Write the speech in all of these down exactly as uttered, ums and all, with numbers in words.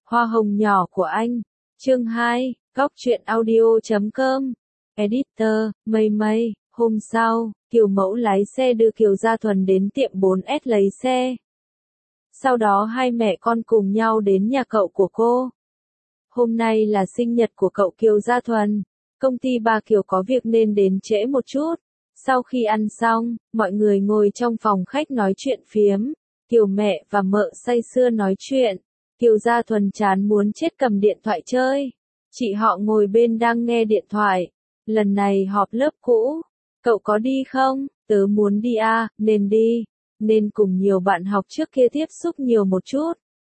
Hoa hồng nhỏ của anh. Chương hai, góc truyện audio chấm com. Editor, Mây Mây. Hôm sau, Kiều Mẫu lái xe đưa Kiều Gia Thuần đến tiệm bốn S lấy xe. Sau đó hai mẹ con cùng nhau đến nhà cậu của cô. Hôm nay là sinh nhật của cậu Kiều Gia Thuần. Công ty bà Kiều có việc nên đến trễ một chút. Sau khi ăn xong, mọi người ngồi trong phòng khách nói chuyện phiếm. Kiều mẹ và mợ say sưa nói chuyện. Kiều Gia Thuần chán muốn chết cầm điện thoại chơi. Chị họ ngồi bên đang nghe điện thoại. Lần này họp lớp cũ. Cậu có đi không? Tớ muốn đi à, nên đi. Nên cùng nhiều bạn học trước kia tiếp xúc nhiều một chút.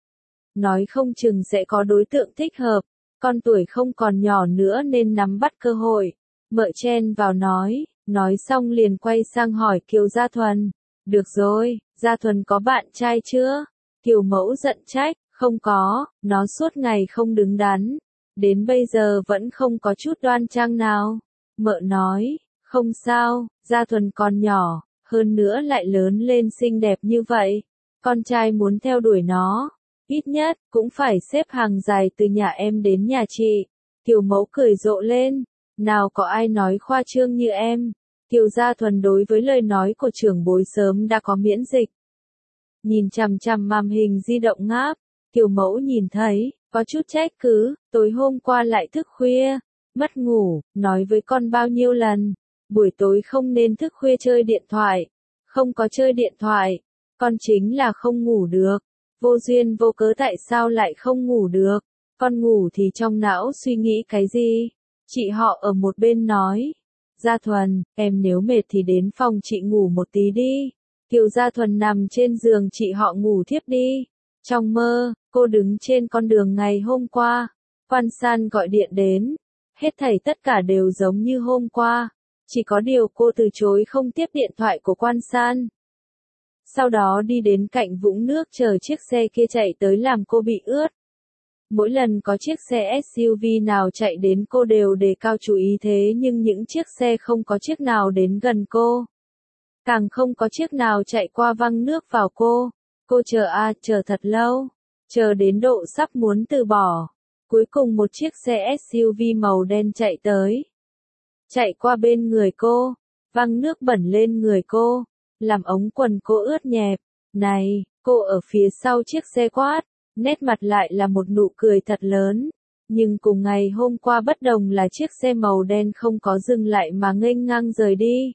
Nói không chừng sẽ có đối tượng thích hợp. Con tuổi không còn nhỏ nữa nên nắm bắt cơ hội. Mợ chen vào nói. Nói xong liền quay sang hỏi Kiều Gia Thuần. Được rồi, Gia Thuần có bạn trai chưa? Kiều Mẫu giận trách. Không có, nó suốt ngày không đứng đắn. Đến bây giờ vẫn không có chút đoan trang nào. Mợ nói, không sao, Gia Thuần còn nhỏ, hơn nữa lại lớn lên xinh đẹp như vậy. Con trai muốn theo đuổi nó, ít nhất, cũng phải xếp hàng dài từ nhà em đến nhà chị. Kiều Mẫu cười rộ lên, nào có ai nói khoa trương như em. Kiều Gia Thuần đối với lời nói của trưởng bối sớm đã có miễn dịch. Nhìn chằm chằm màn hình di động ngáp. Kiều Mẫu nhìn thấy, có chút trách cứ, tối hôm qua lại thức khuya, mất ngủ, nói với con bao nhiêu lần, buổi tối không nên thức khuya chơi điện thoại, không có chơi điện thoại, con chính là không ngủ được, vô duyên vô cớ tại sao lại không ngủ được, con ngủ thì trong não suy nghĩ cái gì, chị họ ở một bên nói, Gia Thuần, em nếu mệt thì đến phòng chị ngủ một tí đi, Kiều Gia Thuần nằm trên giường chị họ ngủ thiếp đi. Trong mơ, cô đứng trên con đường ngày hôm qua, Quan San gọi điện đến, hết thảy tất cả đều giống như hôm qua, chỉ có điều cô từ chối không tiếp điện thoại của Quan San. Sau đó đi đến cạnh vũng nước chờ chiếc xe kia chạy tới làm cô bị ướt. Mỗi lần có chiếc xe ét u vê nào chạy đến cô đều đề cao chú ý thế nhưng những chiếc xe không có chiếc nào đến gần cô. Càng không có chiếc nào chạy qua văng nước vào cô. Cô chờ à, chờ thật lâu, chờ đến độ sắp muốn từ bỏ. Cuối cùng một chiếc xe ét u vê màu đen chạy tới. Chạy qua bên người cô, văng nước bẩn lên người cô, làm ống quần cô ướt nhẹp. Này, cô ở phía sau chiếc xe quát, nét mặt lại là một nụ cười thật lớn. Nhưng cùng ngày hôm qua bất đồng là chiếc xe màu đen không có dừng lại mà nghênh ngang rời đi.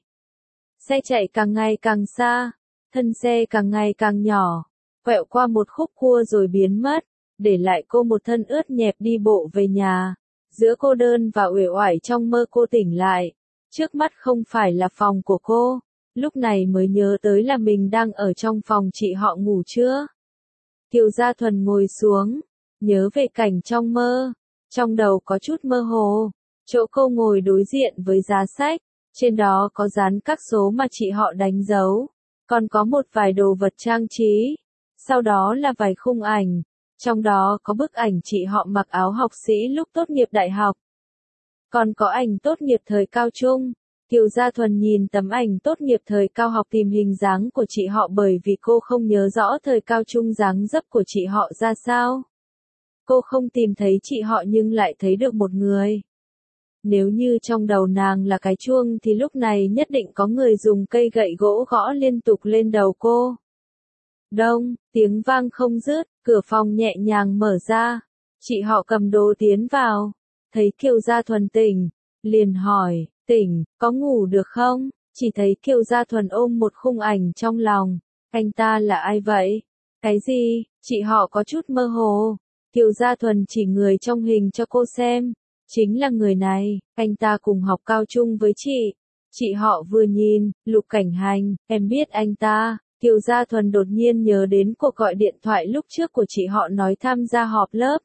Xe chạy càng ngày càng xa. Thân xe càng ngày càng nhỏ, quẹo qua một khúc cua rồi biến mất, để lại cô một thân ướt nhẹp đi bộ về nhà. Giữa cô đơn và uể oải trong mơ cô tỉnh lại. Trước mắt không phải là phòng của cô, lúc này mới nhớ tới là mình đang ở trong phòng chị họ ngủ chưa. Kiều Gia Thuần ngồi xuống, nhớ về cảnh trong mơ, trong đầu có chút mơ hồ. Chỗ cô ngồi đối diện với giá sách, trên đó có dán các số mà chị họ đánh dấu. Còn có một vài đồ vật trang trí, sau đó là vài khung ảnh, trong đó có bức ảnh chị họ mặc áo học sĩ lúc tốt nghiệp đại học. Còn có ảnh tốt nghiệp thời cao trung, Kiều Gia Thuần nhìn tấm ảnh tốt nghiệp thời cao học tìm hình dáng của chị họ bởi vì cô không nhớ rõ thời cao trung dáng dấp của chị họ ra sao. Cô không tìm thấy chị họ nhưng lại thấy được một người. Nếu như trong đầu nàng là cái chuông thì lúc này nhất định có người dùng cây gậy gỗ gõ liên tục lên đầu cô. Đông, tiếng vang không dứt, cửa phòng nhẹ nhàng mở ra. Chị họ cầm đồ tiến vào. Thấy Kiều Gia Thuần tỉnh, liền hỏi, tỉnh, có ngủ được không? Chỉ thấy Kiều Gia Thuần ôm một khung ảnh trong lòng. Anh ta là ai vậy? Cái gì? Chị họ có chút mơ hồ. Kiều Gia Thuần chỉ người trong hình cho cô xem. Chính là người này, anh ta cùng học cao trung với chị. Chị họ vừa nhìn, Lục Cảnh Hành, em biết anh ta. Kiều Gia Thuần đột nhiên nhớ đến cuộc gọi điện thoại lúc trước của chị họ nói tham gia họp lớp.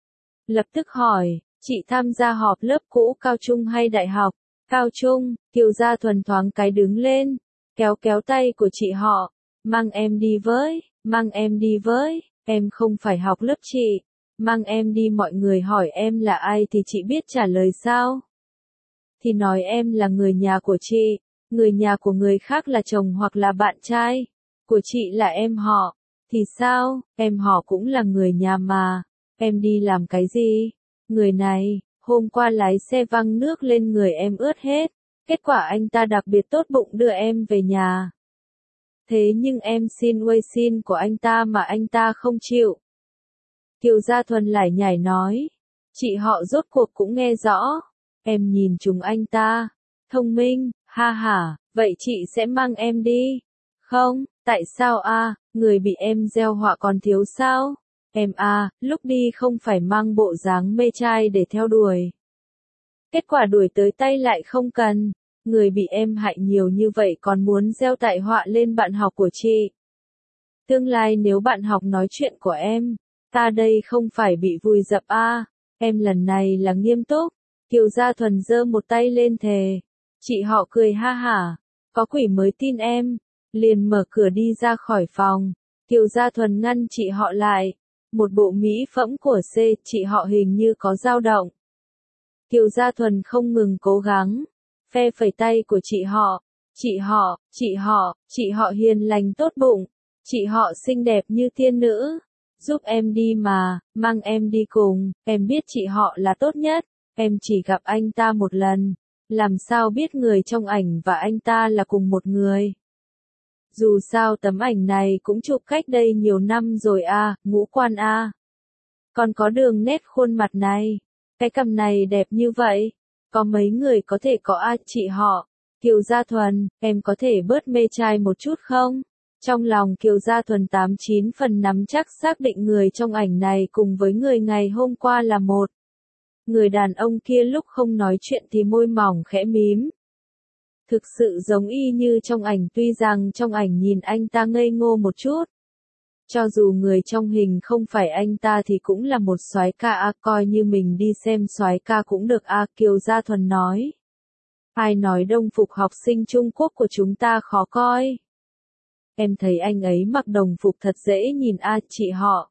Lập tức hỏi, chị tham gia họp lớp cũ cao trung hay đại học? Cao trung, Kiều Gia Thuần thoáng cái đứng lên, kéo kéo tay của chị họ, mang em đi với, mang em đi với, em không phải học lớp chị. Mang em đi mọi người hỏi em là ai thì chị biết trả lời sao? Thì nói em là người nhà của chị, người nhà của người khác là chồng hoặc là bạn trai, của chị là em họ, thì sao, em họ cũng là người nhà mà. Em đi làm cái gì? Người này, hôm qua lái xe văng nước lên người em ướt hết. Kết quả anh ta đặc biệt tốt bụng đưa em về nhà. Thế nhưng em xin quay xin của anh ta mà anh ta không chịu. Kiều Gia Thuần lải nhải nói. Chị họ rốt cuộc cũng nghe rõ. Em nhìn chúng anh ta. Thông minh, ha ha, vậy chị sẽ mang em đi. Không, tại sao a? Người bị em gieo họa còn thiếu sao? Em a, lúc đi không phải mang bộ dáng mê trai để theo đuổi. Kết quả đuổi tới tay lại không cần. Người bị em hại nhiều như vậy còn muốn gieo tai họa lên bạn học của chị. Tương lai nếu bạn học nói chuyện của em, ta đây không phải bị vùi dập a? Em lần này là nghiêm túc. Kiều Gia Thuần giơ một tay lên thề. Chị họ cười ha hả. Có quỷ mới tin em. Liền mở cửa đi ra khỏi phòng. Kiều Gia Thuần ngăn chị họ lại. Một bộ mỹ phẩm của C, chị họ hình như có dao động. Kiều Gia Thuần không ngừng cố gắng. Phe phẩy tay của chị họ. Chị họ, chị họ, chị họ hiền lành tốt bụng. Chị họ xinh đẹp như tiên nữ. Giúp em đi mà, mang em đi cùng. Em biết chị họ là tốt nhất. Em chỉ gặp anh ta một lần. Làm sao biết người trong ảnh và anh ta là cùng một người? Dù sao tấm ảnh này cũng chụp cách đây nhiều năm rồi a, ngũ quan a. Còn có đường nét khuôn mặt này. Cái cằm này đẹp như vậy. Có mấy người có thể có a, chị họ. Kiều Gia Thuần, em có thể bớt mê trai một chút không? Trong lòng Kiều Gia Thuần tám chín phần nắm chắc xác định người trong ảnh này cùng với người ngày hôm qua là một. Người đàn ông kia lúc không nói chuyện thì môi mỏng khẽ mím. Thực sự giống y như trong ảnh, tuy rằng trong ảnh nhìn anh ta ngây ngô một chút. Cho dù người trong hình không phải anh ta thì cũng là một soái ca a, coi như mình đi xem soái ca cũng được a, Kiều Gia Thuần nói. Ai nói đồng phục học sinh Trung Quốc của chúng ta khó coi? Em thấy anh ấy mặc đồng phục thật dễ nhìn a, chị họ.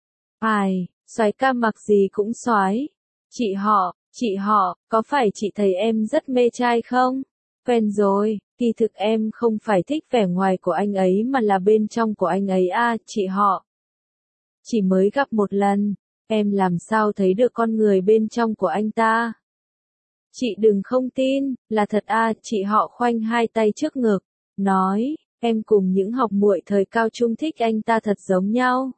Ai, soái ca mặc gì cũng soái. Chị họ, chị họ, có phải chị thấy em rất mê trai không? Quen rồi, kỳ thực em không phải thích vẻ ngoài của anh ấy mà là bên trong của anh ấy a, chị họ. Chỉ mới gặp một lần, em làm sao thấy được con người bên trong của anh ta? Chị đừng không tin, là thật a, chị họ khoanh hai tay trước ngực, nói, em cùng những học muội thời cao trung thích anh ta thật giống nhau.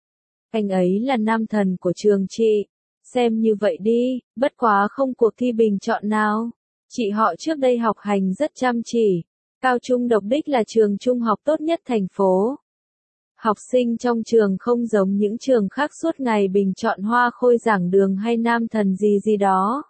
Anh ấy là nam thần của trường chị. Xem như vậy đi, bất quá không cuộc thi bình chọn nào. Chị họ trước đây học hành rất chăm chỉ. Cao trung độc đích là trường trung học tốt nhất thành phố. Học sinh trong trường không giống những trường khác suốt ngày bình chọn hoa khôi giảng đường hay nam thần gì gì đó.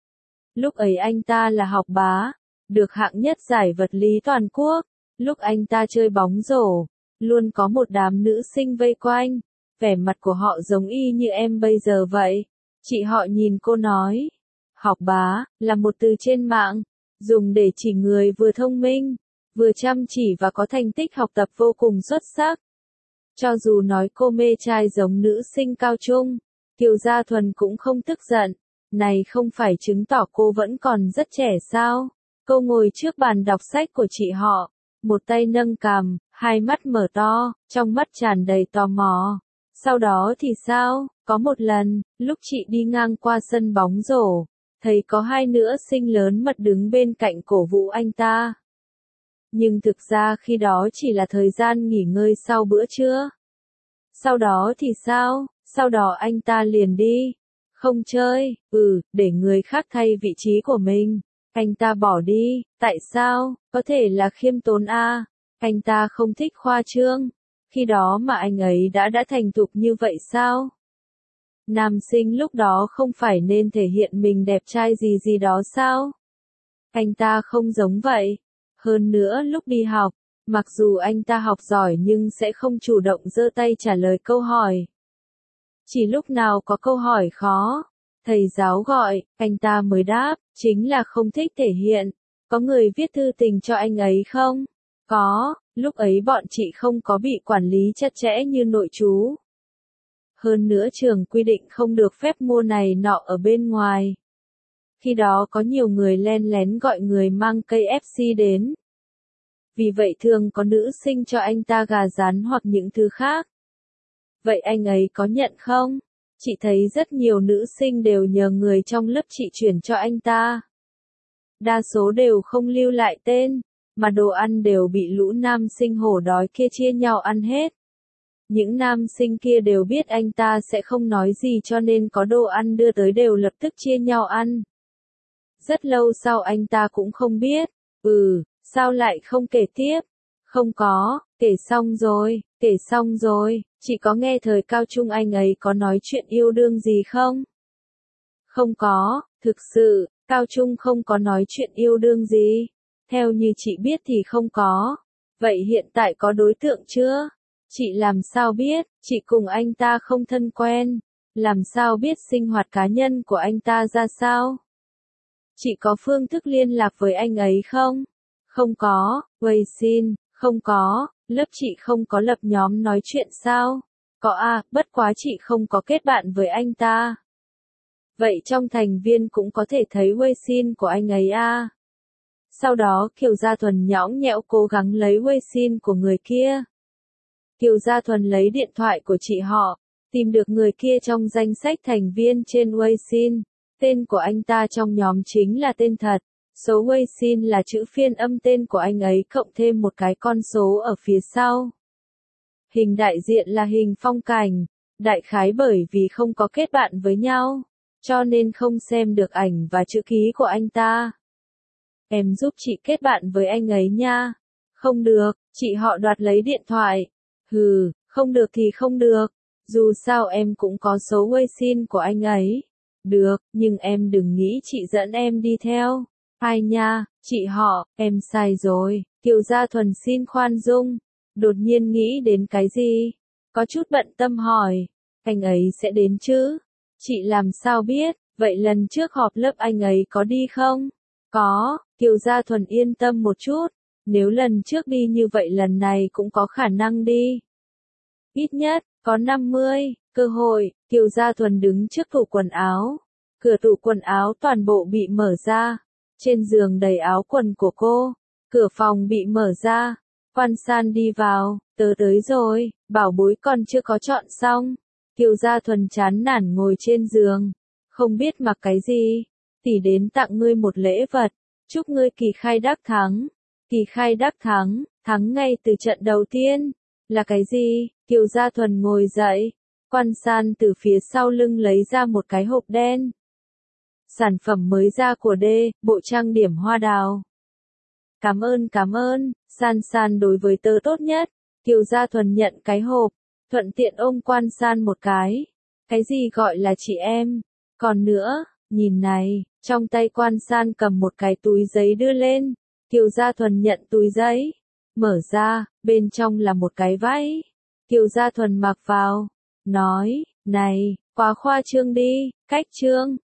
Lúc ấy anh ta là học bá, được hạng nhất giải vật lý toàn quốc. Lúc anh ta chơi bóng rổ, luôn có một đám nữ sinh vây quanh. Vẻ mặt của họ giống y như em bây giờ vậy. Chị họ nhìn cô nói. Học bá, là một từ trên mạng, dùng để chỉ người vừa thông minh, vừa chăm chỉ và có thành tích học tập vô cùng xuất sắc. Cho dù nói cô mê trai giống nữ sinh cao trung, Kiều Gia Thuần cũng không tức giận. Này không phải chứng tỏ cô vẫn còn rất trẻ sao? Cô ngồi trước bàn đọc sách của chị họ, một tay nâng cằm, hai mắt mở to, trong mắt tràn đầy tò mò. Sau đó thì sao? Có một lần, lúc chị đi ngang qua sân bóng rổ, thấy có hai nữ sinh lớn mật đứng bên cạnh cổ vũ anh ta. Nhưng thực ra khi đó chỉ là thời gian nghỉ ngơi sau bữa trưa. Sau đó thì sao? Sau đó anh ta liền đi. Không chơi, ừ, để người khác thay vị trí của mình. Anh ta bỏ đi, tại sao? Có thể là khiêm tốn a. Anh ta không thích khoa trương. Khi đó mà anh ấy đã đã thành thục như vậy sao? Nam sinh lúc đó không phải nên thể hiện mình đẹp trai gì gì đó sao? Anh ta không giống vậy. Hơn nữa lúc đi học, mặc dù anh ta học giỏi nhưng sẽ không chủ động giơ tay trả lời câu hỏi. Chỉ lúc nào có câu hỏi khó, thầy giáo gọi, anh ta mới đáp, chính là không thích thể hiện. Có người viết thư tình cho anh ấy không? Có, lúc ấy bọn chị không có bị quản lý chặt chẽ như nội trú. Hơn nữa trường quy định không được phép mua này nọ ở bên ngoài. Khi đó có nhiều người len lén gọi người mang cây ép xê đến. Vì vậy thường có nữ sinh cho anh ta gà rán hoặc những thứ khác. Vậy anh ấy có nhận không? Chị thấy rất nhiều nữ sinh đều nhờ người trong lớp chị chuyển cho anh ta. Đa số đều không lưu lại tên, mà đồ ăn đều bị lũ nam sinh hổ đói kia chia nhau ăn hết. Những nam sinh kia đều biết anh ta sẽ không nói gì cho nên có đồ ăn đưa tới đều lập tức chia nhau ăn. Rất lâu sau anh ta cũng không biết, ừ, sao lại không kể tiếp? Không có, kể xong rồi, kể xong rồi, chị có nghe thời cao trung anh ấy có nói chuyện yêu đương gì không? Không có, thực sự, cao trung không có nói chuyện yêu đương gì. Theo như chị biết thì không có. Vậy hiện tại có đối tượng chưa? Chị làm sao biết, chị cùng anh ta không thân quen. Làm sao biết sinh hoạt cá nhân của anh ta ra sao? Chị có phương thức liên lạc với anh ấy không? Không có, Weixin, không có, lớp chị không có lập nhóm nói chuyện sao? Có à, bất quá chị không có kết bạn với anh ta. Vậy trong thành viên cũng có thể thấy Weixin của anh ấy à? Sau đó Kiều Gia Thuần nhõng nhẽo cố gắng lấy Weixin của người kia. Kiều Gia Thuần lấy điện thoại của chị họ, tìm được người kia trong danh sách thành viên trên Weixin. Tên của anh ta trong nhóm chính là tên thật. Số Weixin là chữ phiên âm tên của anh ấy cộng thêm một cái con số ở phía sau. Hình đại diện là hình phong cảnh. Đại khái bởi vì không có kết bạn với nhau, cho nên không xem được ảnh và chữ ký của anh ta. Em giúp chị kết bạn với anh ấy nha. Không được, chị họ đoạt lấy điện thoại. Hừ, không được thì không được. Dù sao em cũng có số Weixin của anh ấy. Được, nhưng em đừng nghĩ chị dẫn em đi theo. Ai nha, chị họ, em sai rồi. Kiều Gia Thuần xin khoan dung. Đột nhiên nghĩ đến cái gì? Có chút bận tâm hỏi. Anh ấy sẽ đến chứ? Chị làm sao biết? Vậy lần trước họp lớp anh ấy có đi không? Có, Kiều Gia Thuần yên tâm một chút. Nếu lần trước đi như vậy lần này cũng có khả năng đi. Ít nhất, có năm mươi, cơ hội, Kiều Gia Thuần đứng trước tủ quần áo. Cửa tủ quần áo toàn bộ bị mở ra. Trên giường đầy áo quần của cô. Cửa phòng bị mở ra. Quan San đi vào, tớ tới rồi, bảo bối còn chưa có chọn xong. Kiều Gia Thuần chán nản ngồi trên giường. Không biết mặc cái gì. Tỷ đến tặng ngươi một lễ vật. Chúc ngươi kỳ khai đắc thắng. Kỳ khai đắc thắng, thắng ngay từ trận đầu tiên. Là cái gì? Kiều Gia Thuần ngồi dậy. Quan San từ phía sau lưng lấy ra một cái hộp đen. Sản phẩm mới ra của D, bộ trang điểm hoa đào. Cảm ơn cảm ơn, San San đối với tớ tốt nhất. Kiều Gia Thuần nhận cái hộp, thuận tiện ôm Quan San một cái. Cái gì gọi là chị em? Còn nữa, nhìn này, trong tay Quan San cầm một cái túi giấy đưa lên. Kiều Gia Thuần nhận túi giấy, mở ra, bên trong là một cái váy. Kiều Gia Thuần mặc vào, nói, này, quá khoa trương đi, cách trương,